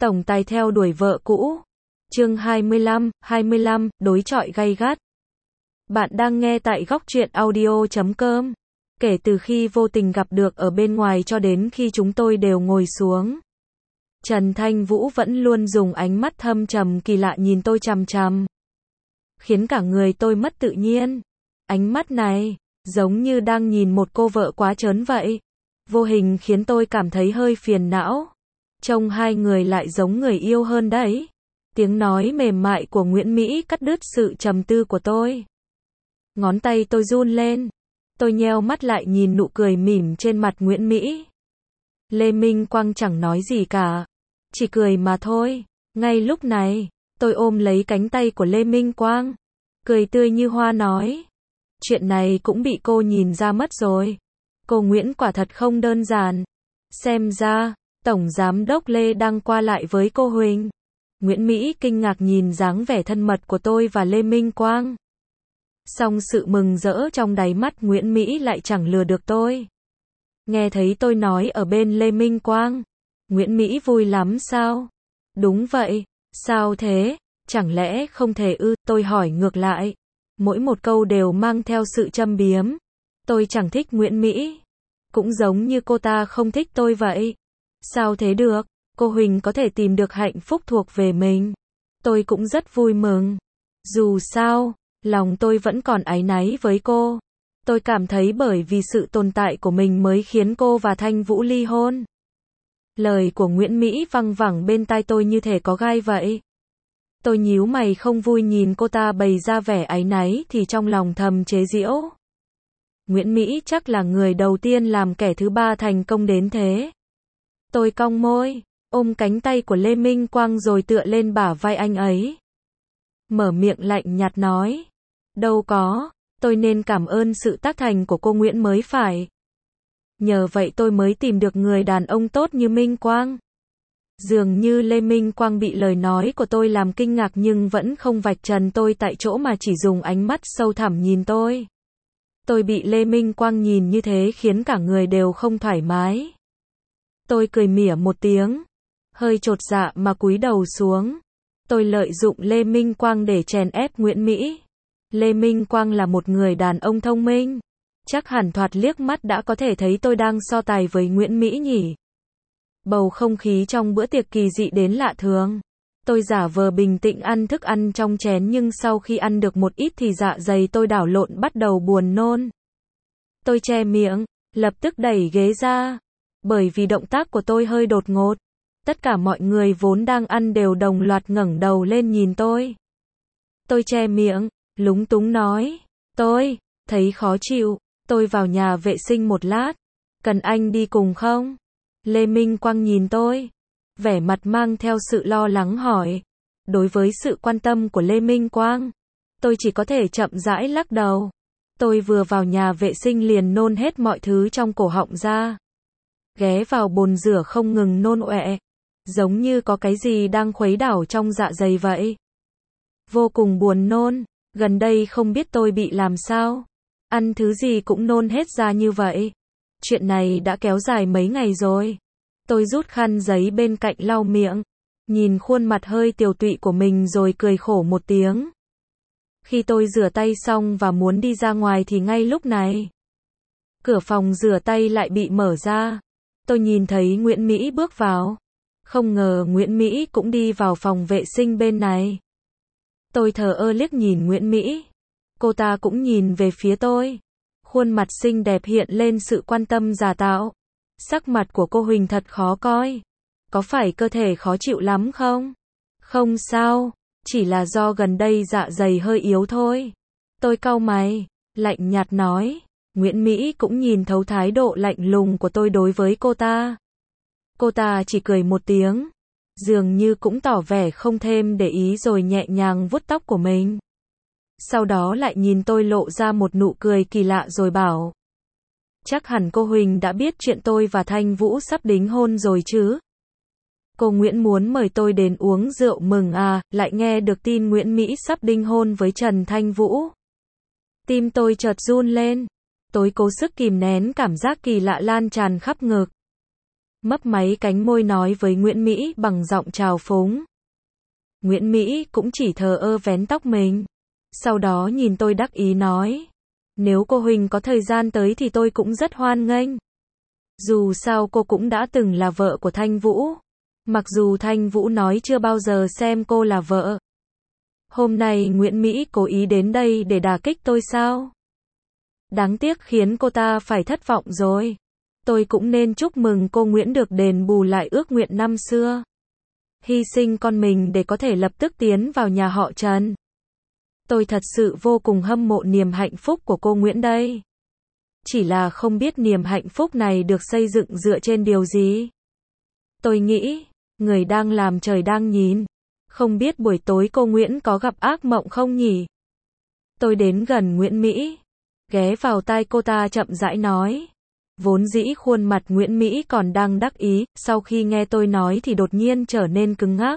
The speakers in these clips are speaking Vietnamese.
Tổng tài theo đuổi vợ cũ. Chương 25, đối chọi gay gắt. Bạn đang nghe tại Góc Truyện Audio.com. Kể từ khi vô tình gặp được ở bên ngoài cho đến khi chúng tôi đều ngồi xuống, Trần Thanh Vũ vẫn luôn dùng ánh mắt thâm trầm kỳ lạ nhìn tôi chằm chằm, khiến cả người tôi mất tự nhiên. Ánh mắt này, giống như đang nhìn một cô vợ quá trớn vậy. Vô hình khiến tôi cảm thấy hơi phiền não. Trông hai người lại giống người yêu hơn đấy. Tiếng nói mềm mại của Nguyễn Mỹ cắt đứt sự trầm tư của tôi. Ngón tay tôi run lên. Tôi nheo mắt lại nhìn nụ cười mỉm trên mặt Nguyễn Mỹ. Lê Minh Quang chẳng nói gì cả, chỉ cười mà thôi. Ngay lúc này, tôi ôm lấy cánh tay của Lê Minh Quang, cười tươi như hoa nói. Chuyện này cũng bị cô nhìn ra mất rồi. Cô Nguyễn quả thật không đơn giản. Xem ra, Tổng Giám đốc Lê đang qua lại với cô Huỳnh. Nguyễn Mỹ kinh ngạc nhìn dáng vẻ thân mật của tôi và Lê Minh Quang. Song sự mừng rỡ trong đáy mắt Nguyễn Mỹ lại chẳng lừa được tôi. Nghe thấy tôi nói ở bên Lê Minh Quang, Nguyễn Mỹ vui lắm sao? Đúng vậy, sao thế? Chẳng lẽ không thể ư? Tôi hỏi ngược lại. Mỗi một câu đều mang theo sự châm biếm. Tôi chẳng thích Nguyễn Mỹ. Cũng giống như cô ta không thích tôi vậy. Sao thế được? Cô Huỳnh có thể tìm được hạnh phúc thuộc về mình. Tôi cũng rất vui mừng. Dù sao, lòng tôi vẫn còn áy náy với cô. Tôi cảm thấy bởi vì sự tồn tại của mình mới khiến cô và Thanh Vũ ly hôn. Lời của Nguyễn Mỹ văng vẳng bên tai tôi như thể có gai vậy. Tôi nhíu mày không vui nhìn cô ta bày ra vẻ áy náy thì trong lòng thầm chế giễu. Nguyễn Mỹ chắc là người đầu tiên làm kẻ thứ ba thành công đến thế. Tôi cong môi, ôm cánh tay của Lê Minh Quang rồi tựa lên bả vai anh ấy. Mở miệng lạnh nhạt nói. Đâu có, tôi nên cảm ơn sự tác thành của cô Nguyễn mới phải. Nhờ vậy tôi mới tìm được người đàn ông tốt như Minh Quang. Dường như Lê Minh Quang bị lời nói của tôi làm kinh ngạc nhưng vẫn không vạch trần tôi tại chỗ mà chỉ dùng ánh mắt sâu thẳm nhìn tôi. Tôi bị Lê Minh Quang nhìn như thế khiến cả người đều không thoải mái. Tôi cười mỉa một tiếng, hơi chột dạ mà cúi đầu xuống. Tôi lợi dụng Lê Minh Quang để chèn ép Nguyễn Mỹ. Lê Minh Quang là một người đàn ông thông minh. Chắc hẳn thoạt liếc mắt đã có thể thấy tôi đang so tài với Nguyễn Mỹ nhỉ. Bầu không khí trong bữa tiệc kỳ dị đến lạ thường. Tôi giả vờ bình tĩnh ăn thức ăn trong chén nhưng sau khi ăn được một ít thì dạ dày tôi đảo lộn bắt đầu buồn nôn. Tôi che miệng, lập tức đẩy ghế ra. Bởi vì động tác của tôi hơi đột ngột. Tất cả mọi người vốn đang ăn đều đồng loạt ngẩng đầu lên nhìn tôi. Tôi che miệng, lúng túng nói. Tôi thấy khó chịu, tôi vào nhà vệ sinh một lát. Cần anh đi cùng không? Lê Minh Quang nhìn tôi, vẻ mặt mang theo sự lo lắng hỏi. Đối với sự quan tâm của Lê Minh Quang, tôi chỉ có thể chậm rãi lắc đầu. Tôi vừa vào nhà vệ sinh liền nôn hết mọi thứ trong cổ họng ra. Ghé vào bồn rửa không ngừng nôn ọe, giống như có cái gì đang khuấy đảo trong dạ dày vậy. Vô cùng buồn nôn, gần đây không biết tôi bị làm sao. Ăn thứ gì cũng nôn hết ra như vậy. Chuyện này đã kéo dài mấy ngày rồi. Tôi rút khăn giấy bên cạnh lau miệng, nhìn khuôn mặt hơi tiều tụy của mình rồi cười khổ một tiếng. Khi tôi rửa tay xong và muốn đi ra ngoài thì ngay lúc này, cửa phòng rửa tay lại bị mở ra. Tôi nhìn thấy Nguyễn Mỹ bước vào. Không ngờ Nguyễn Mỹ cũng đi vào phòng vệ sinh bên này. Tôi thờ ơ liếc nhìn Nguyễn Mỹ. Cô ta cũng nhìn về phía tôi. Khuôn mặt xinh đẹp hiện lên sự quan tâm giả tạo. Sắc mặt của cô Huỳnh thật khó coi. Có phải cơ thể khó chịu lắm không? Không sao, chỉ là do gần đây dạ dày hơi yếu thôi. Tôi cau mày, lạnh nhạt nói. Nguyễn Mỹ cũng nhìn thấu thái độ lạnh lùng của tôi đối với cô ta. Cô ta chỉ cười một tiếng, dường như cũng tỏ vẻ không thêm để ý rồi nhẹ nhàng vuốt tóc của mình. Sau đó lại nhìn tôi lộ ra một nụ cười kỳ lạ rồi bảo. Chắc hẳn cô Huỳnh đã biết chuyện tôi và Thanh Vũ sắp đính hôn rồi chứ. Cô Nguyễn muốn mời tôi đến uống rượu mừng à, lại nghe được tin Nguyễn Mỹ sắp đính hôn với Trần Thanh Vũ. Tim tôi chợt run lên. Tôi cố sức kìm nén cảm giác kỳ lạ lan tràn khắp ngực. mấp máy cánh môi nói với Nguyễn Mỹ bằng giọng trào phúng. Nguyễn Mỹ cũng chỉ thờ ơ vén tóc mình. Sau đó nhìn tôi đắc ý nói. Nếu cô Huỳnh có thời gian tới thì tôi cũng rất hoan nghênh. Dù sao cô cũng đã từng là vợ của Thanh Vũ. Mặc dù Thanh Vũ nói chưa bao giờ xem cô là vợ. Hôm nay Nguyễn Mỹ cố ý đến đây để đả kích tôi sao? Đáng tiếc khiến cô ta phải thất vọng rồi. Tôi cũng nên chúc mừng cô Nguyễn được đền bù lại ước nguyện năm xưa. Hy sinh con mình để có thể lập tức tiến vào nhà họ Trần. Tôi thật sự vô cùng hâm mộ niềm hạnh phúc của cô Nguyễn đây. Chỉ là không biết niềm hạnh phúc này được xây dựng dựa trên điều gì. Tôi nghĩ, người đang làm trời đang nhìn. Không biết buổi tối cô Nguyễn có gặp ác mộng không nhỉ? Tôi đến gần Nguyễn Mỹ, ghé vào tai cô ta chậm rãi nói. Vốn dĩ khuôn mặt Nguyễn Mỹ còn đang đắc ý, sau khi nghe tôi nói thì đột nhiên trở nên cứng ngắc.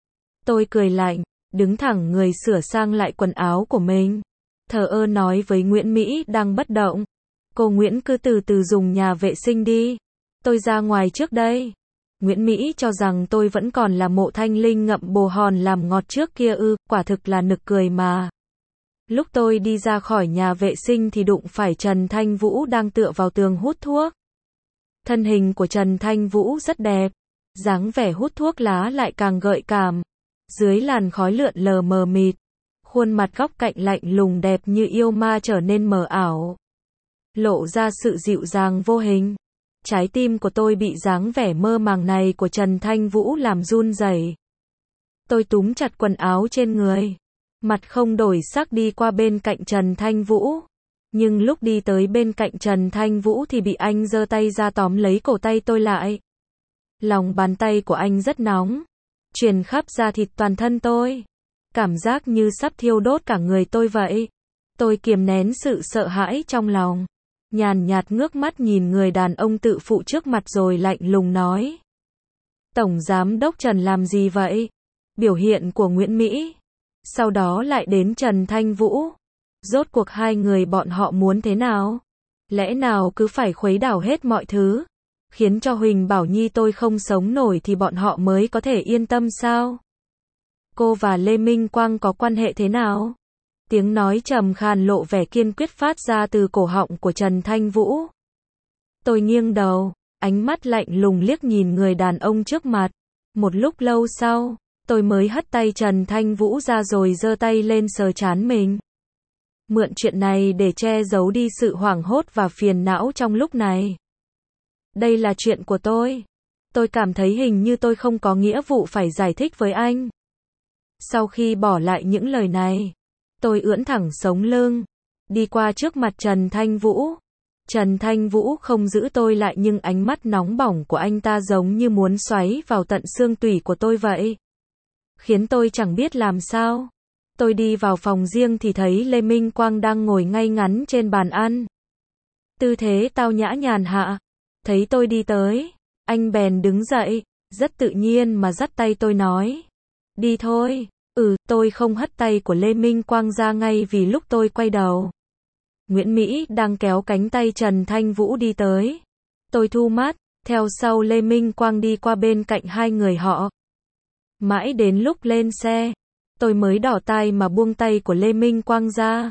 Tôi cười lạnh, đứng thẳng người sửa sang lại quần áo của mình. Thờ ơ nói với Nguyễn Mỹ đang bất động. Cô Nguyễn cứ từ từ dùng nhà vệ sinh đi. Tôi ra ngoài trước đây. Nguyễn Mỹ cho rằng tôi vẫn còn là Mộ Thanh Linh ngậm bồ hòn làm ngọt trước kia ư, quả thực là nực cười mà. Lúc tôi đi ra khỏi nhà vệ sinh thì đụng phải Trần Thanh Vũ đang tựa vào tường hút thuốc. Thân hình của Trần Thanh Vũ rất đẹp, dáng vẻ hút thuốc lá lại càng gợi cảm. Dưới làn khói lượn lờ mờ mịt, khuôn mặt góc cạnh lạnh lùng đẹp như yêu ma trở nên mờ ảo, lộ ra sự dịu dàng vô hình. Trái tim của tôi bị dáng vẻ mơ màng này của Trần Thanh Vũ làm run rẩy. Tôi túm chặt quần áo trên người, mặt không đổi sắc đi qua bên cạnh Trần Thanh Vũ. Nhưng lúc đi tới bên cạnh Trần Thanh Vũ thì bị anh giơ tay ra tóm lấy cổ tay tôi lại. Lòng bàn tay của anh rất nóng, truyền khắp da thịt toàn thân tôi. Cảm giác như sắp thiêu đốt cả người tôi vậy. Tôi kiềm nén sự sợ hãi trong lòng, nhàn nhạt ngước mắt nhìn người đàn ông tự phụ trước mặt rồi lạnh lùng nói. Tổng Giám đốc Trần làm gì vậy? Biểu hiện của Nguyễn Mỹ. Sau đó lại đến Trần Thanh Vũ. Rốt cuộc hai người bọn họ muốn thế nào? Lẽ nào cứ phải khuấy đảo hết mọi thứ, khiến cho Huỳnh Bảo Nhi tôi không sống nổi thì bọn họ mới có thể yên tâm sao? Cô và Lê Minh Quang có quan hệ thế nào? Tiếng nói trầm khàn lộ vẻ kiên quyết phát ra từ cổ họng của Trần Thanh Vũ. Tôi nghiêng đầu, ánh mắt lạnh lùng liếc nhìn người đàn ông trước mặt. Một lúc lâu sau, tôi mới hất tay Trần Thanh Vũ ra rồi giơ tay lên sờ trán mình. Mượn chuyện này để che giấu đi sự hoảng hốt và phiền não trong lúc này. Đây là chuyện của tôi. Tôi cảm thấy hình như tôi không có nghĩa vụ phải giải thích với anh. Sau khi bỏ lại những lời này, tôi ưỡn thẳng sống lưng, đi qua trước mặt Trần Thanh Vũ. Trần Thanh Vũ không giữ tôi lại nhưng ánh mắt nóng bỏng của anh ta giống như muốn xoáy vào tận xương tủy của tôi vậy, khiến tôi chẳng biết làm sao. Tôi đi vào phòng riêng thì thấy Lê Minh Quang đang ngồi ngay ngắn trên bàn ăn. Tư thế tao nhã nhàn hạ. Thấy tôi đi tới, anh bèn đứng dậy, rất tự nhiên mà dắt tay tôi nói. Đi thôi. Tôi không hất tay của Lê Minh Quang ra ngay vì lúc tôi quay đầu, Nguyễn Mỹ đang kéo cánh tay Trần Thanh Vũ đi tới. Tôi thu mắt, theo sau Lê Minh Quang đi qua bên cạnh hai người họ. Mãi đến lúc lên xe, tôi mới đỏ tai mà buông tay của Lê Minh Quang ra.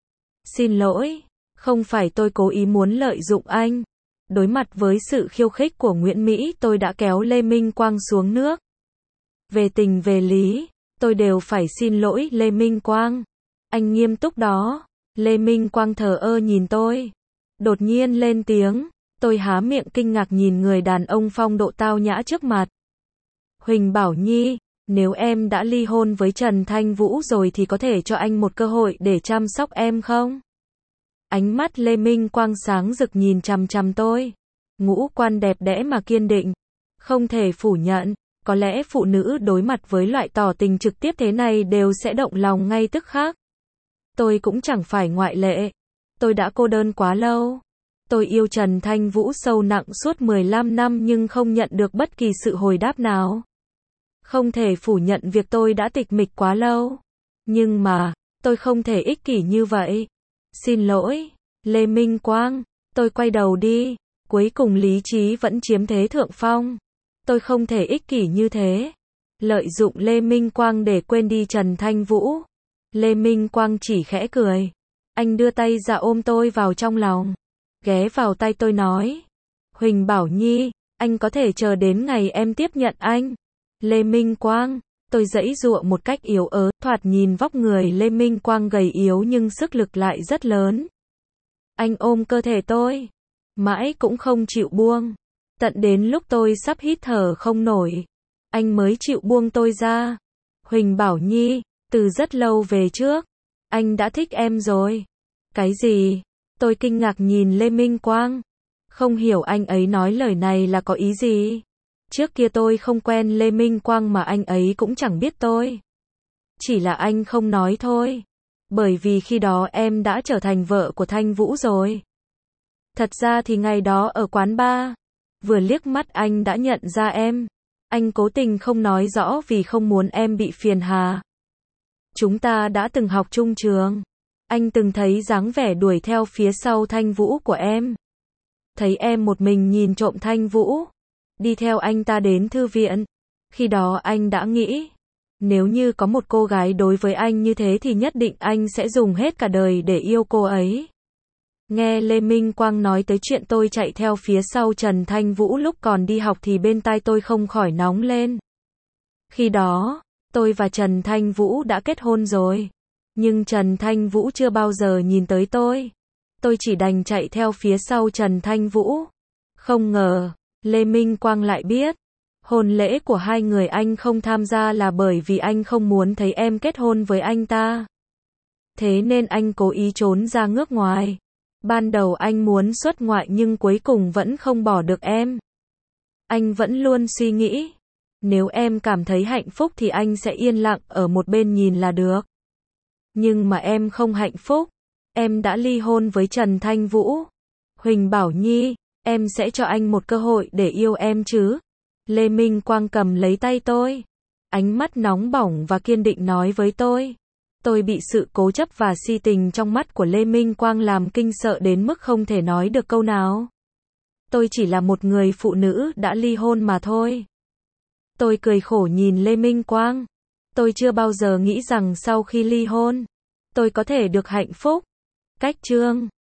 Xin lỗi, không phải tôi cố ý muốn lợi dụng anh. Đối mặt với sự khiêu khích của Nguyễn Mỹ, tôi đã kéo Lê Minh Quang xuống nước. Về tình về lý, tôi đều phải xin lỗi Lê Minh Quang. Anh nghiêm túc đó. Lê Minh Quang thờ ơ nhìn tôi, đột nhiên lên tiếng. Tôi há miệng kinh ngạc nhìn người đàn ông phong độ tao nhã trước mặt. Huỳnh Bảo Nhi, nếu em đã ly hôn với Trần Thanh Vũ rồi thì có thể cho anh một cơ hội để chăm sóc em không? Ánh mắt Lê Minh Quang sáng rực nhìn chằm chằm tôi. Ngũ quan đẹp đẽ mà kiên định. Không thể phủ nhận, có lẽ phụ nữ đối mặt với loại tỏ tình trực tiếp thế này đều sẽ động lòng ngay tức khắc. Tôi cũng chẳng phải ngoại lệ. Tôi đã cô đơn quá lâu. Tôi yêu Trần Thanh Vũ sâu nặng suốt 15 năm nhưng không nhận được bất kỳ sự hồi đáp nào. Không thể phủ nhận việc tôi đã tịch mịch quá lâu. Nhưng mà, tôi không thể ích kỷ như vậy. Xin lỗi, Lê Minh Quang. Tôi quay đầu đi. Cuối cùng lý trí vẫn chiếm thế thượng phong. Tôi không thể ích kỷ như thế. Lợi dụng Lê Minh Quang để quên đi Trần Thanh Vũ. Lê Minh Quang chỉ khẽ cười. Anh đưa tay ra ôm tôi vào trong lòng. Ghé vào tay tôi nói. Huỳnh Bảo Nhi, anh có thể chờ đến ngày em tiếp nhận anh. Lê Minh Quang, tôi giãy giụa một cách yếu ớt, thoạt nhìn vóc người Lê Minh Quang gầy yếu nhưng sức lực lại rất lớn. Anh ôm cơ thể tôi, mãi cũng không chịu buông. Tận đến lúc tôi sắp hít thở không nổi, anh mới chịu buông tôi ra. Huỳnh Bảo Nhi, từ rất lâu về trước, anh đã thích em rồi. Cái gì? Tôi kinh ngạc nhìn Lê Minh Quang. Không hiểu anh ấy nói lời này là có ý gì. Trước kia tôi không quen Lê Minh Quang mà anh ấy cũng chẳng biết tôi. Chỉ là anh không nói thôi. Bởi vì khi đó em đã trở thành vợ của Thanh Vũ rồi. Thật ra thì ngày đó ở quán bar, vừa liếc mắt anh đã nhận ra em. Anh cố tình không nói rõ vì không muốn em bị phiền hà. Chúng ta đã từng học chung trường. Anh từng thấy dáng vẻ đuổi theo phía sau Thanh Vũ của em. Thấy em một mình nhìn trộm Thanh Vũ, đi theo anh ta đến thư viện. Khi đó anh đã nghĩ, nếu như có một cô gái đối với anh như thế thì nhất định anh sẽ dùng hết cả đời để yêu cô ấy. Nghe Lê Minh Quang nói tới chuyện tôi chạy theo phía sau Trần Thanh Vũ lúc còn đi học thì bên tai tôi không khỏi nóng lên. Khi đó, tôi và Trần Thanh Vũ đã kết hôn rồi. Nhưng Trần Thanh Vũ chưa bao giờ nhìn tới tôi. Tôi chỉ đành chạy theo phía sau Trần Thanh Vũ. Không ngờ, Lê Minh Quang lại biết. Hôn lễ của hai người anh không tham gia là bởi vì anh không muốn thấy em kết hôn với anh ta. Thế nên anh cố ý trốn ra nước ngoài. Ban đầu anh muốn xuất ngoại nhưng cuối cùng vẫn không bỏ được em. Anh vẫn luôn suy nghĩ, nếu em cảm thấy hạnh phúc thì anh sẽ yên lặng ở một bên nhìn là được. Nhưng mà em không hạnh phúc. Em đã ly hôn với Trần Thanh Vũ. Huỳnh Bảo Nhi, em sẽ cho anh một cơ hội để yêu em chứ? Lê Minh Quang cầm lấy tay tôi. Ánh mắt nóng bỏng và kiên định nói với tôi. Tôi bị sự cố chấp và si tình trong mắt của Lê Minh Quang làm kinh sợ đến mức không thể nói được câu nào. Tôi chỉ là một người phụ nữ đã ly hôn mà thôi. Tôi cười khổ nhìn Lê Minh Quang. Tôi chưa bao giờ nghĩ rằng sau khi ly hôn, tôi có thể được hạnh phúc. Cách chương